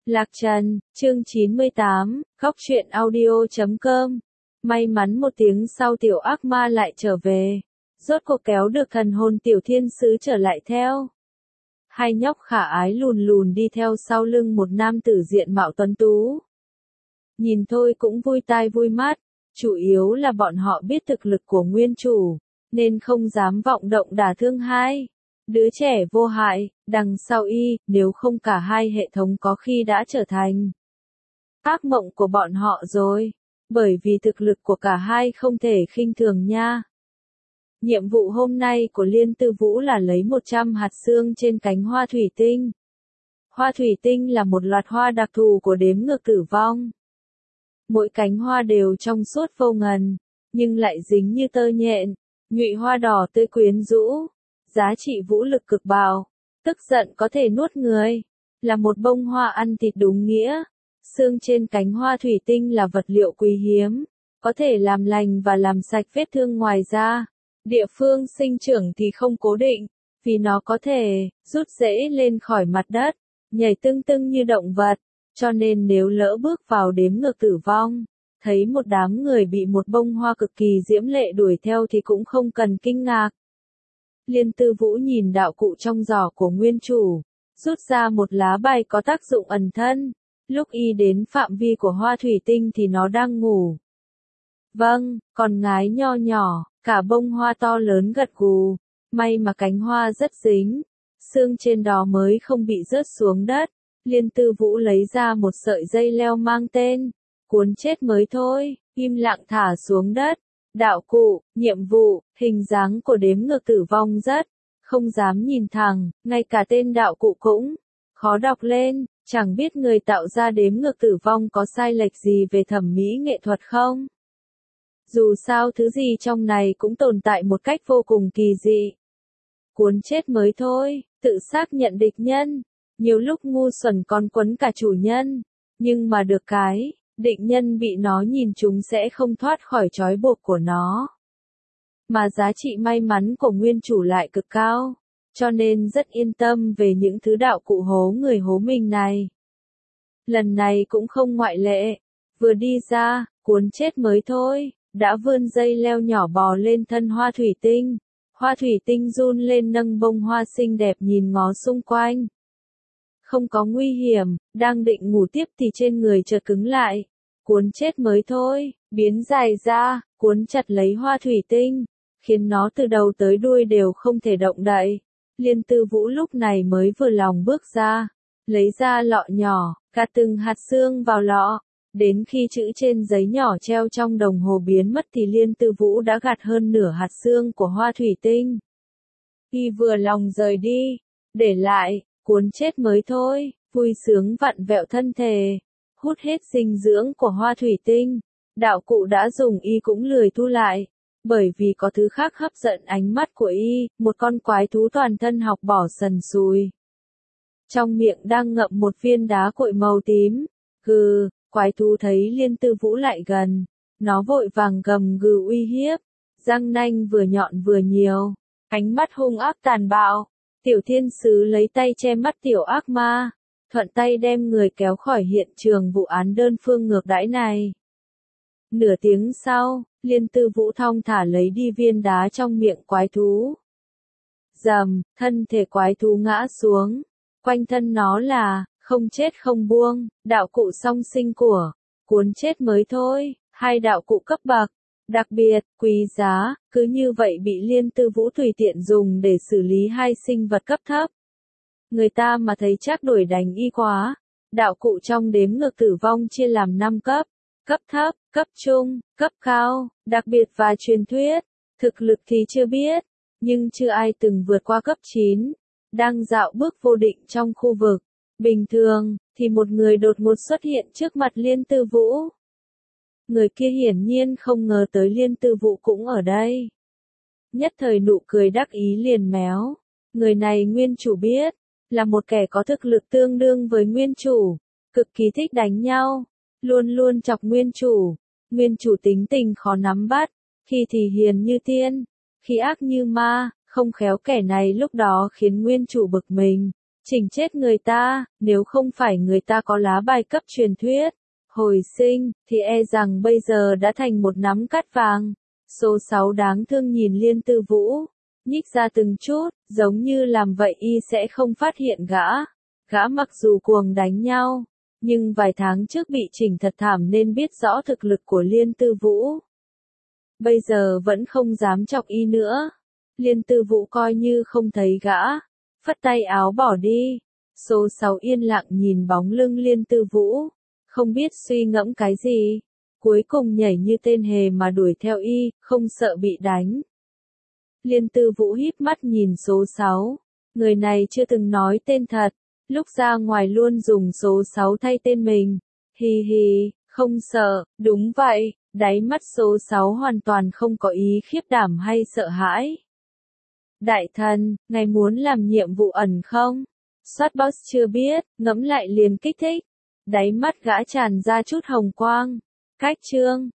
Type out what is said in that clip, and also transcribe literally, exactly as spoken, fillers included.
Lạc Trần, chương chín mươi tám, góc truyện audio chấm com. May mắn một tiếng sau tiểu ác ma lại trở về. Rốt cuộc kéo được thần hồn tiểu thiên sứ trở lại theo. Hai nhóc khả ái lùn lùn đi theo sau lưng một nam tử diện mạo tuấn tú. Nhìn thôi cũng vui tai vui mắt, chủ yếu là bọn họ biết thực lực của nguyên chủ, nên không dám vọng động đả thương hai đứa trẻ vô hại, đằng sau y, nếu không cả hai hệ thống có khi đã trở thành ác mộng của bọn họ rồi, bởi vì thực lực của cả hai không thể khinh thường nha. Nhiệm vụ hôm nay của Liên Tư Vũ là lấy một trăm hạt xương trên cánh hoa thủy tinh. Hoa thủy tinh là một loạt hoa đặc thù của đếm ngược tử vong. Mỗi cánh hoa đều trong suốt vô ngần, nhưng lại dính như tơ nhện, nhụy hoa đỏ tươi quyến rũ. Giá trị vũ lực cực bào, tức giận có thể nuốt người, là một bông hoa ăn thịt đúng nghĩa. Xương trên cánh hoa thủy tinh là vật liệu quý hiếm, có thể làm lành và làm sạch vết thương. Ngoài ra, địa phương sinh trưởng thì không cố định, vì nó có thể rút rễ lên khỏi mặt đất, nhảy tưng tưng như động vật, cho nên nếu lỡ bước vào đếm ngược tử vong, thấy một đám người bị một bông hoa cực kỳ diễm lệ đuổi theo thì cũng không cần kinh ngạc. Liên Tư Vũ nhìn đạo cụ trong giỏ của nguyên chủ, rút ra một lá bài có tác dụng ẩn thân. Lúc y đến phạm vi của hoa thủy tinh thì nó đang ngủ. Vâng, con ngái nho nhỏ, cả bông hoa to lớn gật gù. May mà cánh hoa rất dính, xương trên đó mới không bị rớt xuống đất. Liên Tư Vũ lấy ra một sợi dây leo mang tên cuốn chết mới thôi, im lặng thả xuống đất. Đạo cụ, nhiệm vụ, hình dáng của đếm ngược tử vong rất không dám nhìn thẳng, ngay cả tên đạo cụ cũng khó đọc lên, chẳng biết người tạo ra đếm ngược tử vong có sai lệch gì về thẩm mỹ nghệ thuật không? Dù sao thứ gì trong này cũng tồn tại một cách vô cùng kỳ dị. Cuốn chết mới thôi, tự xác nhận địch nhân, nhiều lúc ngu xuẩn còn quấn cả chủ nhân, nhưng mà được cái định nhân bị nó nhìn chúng sẽ không thoát khỏi trói buộc của nó. Mà giá trị may mắn của nguyên chủ lại cực cao, cho nên rất yên tâm về những thứ đạo cụ hố người hố mình này. Lần này cũng không ngoại lệ, vừa đi ra, cuốn chết mới thôi, đã vươn dây leo nhỏ bò lên thân hoa thủy tinh. Hoa thủy tinh run lên nâng bông hoa xinh đẹp nhìn ngó xung quanh. Không có nguy hiểm, đang định ngủ tiếp thì trên người chợt cứng lại. Cuốn chết mới thôi, biến dài ra, cuốn chặt lấy hoa thủy tinh, khiến nó từ đầu tới đuôi đều không thể động đậy. Liên Tư Vũ lúc này mới vừa lòng bước ra, lấy ra lọ nhỏ, gạt từng hạt xương vào lọ. Đến khi chữ trên giấy nhỏ treo trong đồng hồ biến mất thì Liên Tư Vũ đã gạt hơn nửa hạt xương của hoa thủy tinh. Y vừa lòng rời đi, để lại cuốn chết mới thôi, vui sướng vặn vẹo thân thể, hút hết dinh dưỡng của hoa thủy tinh. Đạo cụ đã dùng y cũng lười thu lại, bởi vì có thứ khác hấp dẫn ánh mắt của y, một con quái thú toàn thân học bỏ sần sùi. Trong miệng đang ngậm một viên đá cội màu tím, gừ, quái thú thấy Liên Tư Vũ lại gần, nó vội vàng gầm gừ uy hiếp, răng nanh vừa nhọn vừa nhiều, ánh mắt hung ác tàn bạo. Tiểu thiên sứ lấy tay che mắt tiểu ác ma, thuận tay đem người kéo khỏi hiện trường vụ án đơn phương ngược đãi này. Nửa tiếng sau, Liên Tư Vũ thong thả lấy đi viên đá trong miệng quái thú. Rầm, thân thể quái thú ngã xuống, quanh thân nó là không chết không buông, đạo cụ song sinh của cuốn chết mới thôi, hai đạo cụ cấp bậc đặc biệt, quý giá, cứ như vậy bị Liên Tư Vũ tùy tiện dùng để xử lý hai sinh vật cấp thấp. Người ta mà thấy chắc đuổi đánh y quá. Đạo cụ trong đếm ngược tử vong chia làm năm cấp, cấp thấp, cấp trung, cấp cao, đặc biệt và truyền thuyết. Thực lực thì chưa biết, nhưng chưa ai từng vượt qua cấp chín, đang dạo bước vô định trong khu vực. Bình thường, thì một người đột ngột xuất hiện trước mặt Liên Tư Vũ. Người kia hiển nhiên không ngờ tới Liên Tư Vũ cũng ở đây. Nhất thời nụ cười đắc ý liền méo. Người này nguyên chủ biết, là một kẻ có thực lực tương đương với nguyên chủ, cực kỳ thích đánh nhau, luôn luôn chọc nguyên chủ. Nguyên chủ tính tình khó nắm bắt, khi thì hiền như tiên, khi ác như ma, không khéo kẻ này lúc đó khiến nguyên chủ bực mình, Chỉnh chết người ta, nếu không phải người ta có lá bài cấp truyền thuyết, hồi sinh, thì e rằng bây giờ đã thành một nắm cát vàng. Số sáu đáng thương nhìn Liên Tư Vũ, nhích ra từng chút, giống như làm vậy y sẽ không phát hiện gã. Gã mặc dù cuồng đánh nhau, nhưng vài tháng trước bị chỉnh thật thảm nên biết rõ thực lực của Liên Tư Vũ. Bây giờ vẫn không dám chọc y nữa. Liên Tư Vũ coi như không thấy gã, phất tay áo bỏ đi. Số sáu yên lặng nhìn bóng lưng Liên Tư Vũ, không biết suy ngẫm cái gì. Cuối cùng nhảy như tên hề mà đuổi theo y, không sợ bị đánh. Liên Tư Vũ híp mắt nhìn số sáu. Người này chưa từng nói tên thật, lúc ra ngoài luôn dùng số sáu thay tên mình. Hi hi, không sợ, đúng vậy, đáy mắt số sáu hoàn toàn không có ý khiếp đảm hay sợ hãi. Đại thần, ngài muốn làm nhiệm vụ ẩn không? Soát boss chưa biết, ngẫm lại liền kích thích. Đáy mắt gã tràn ra chút hồng quang. Cách chương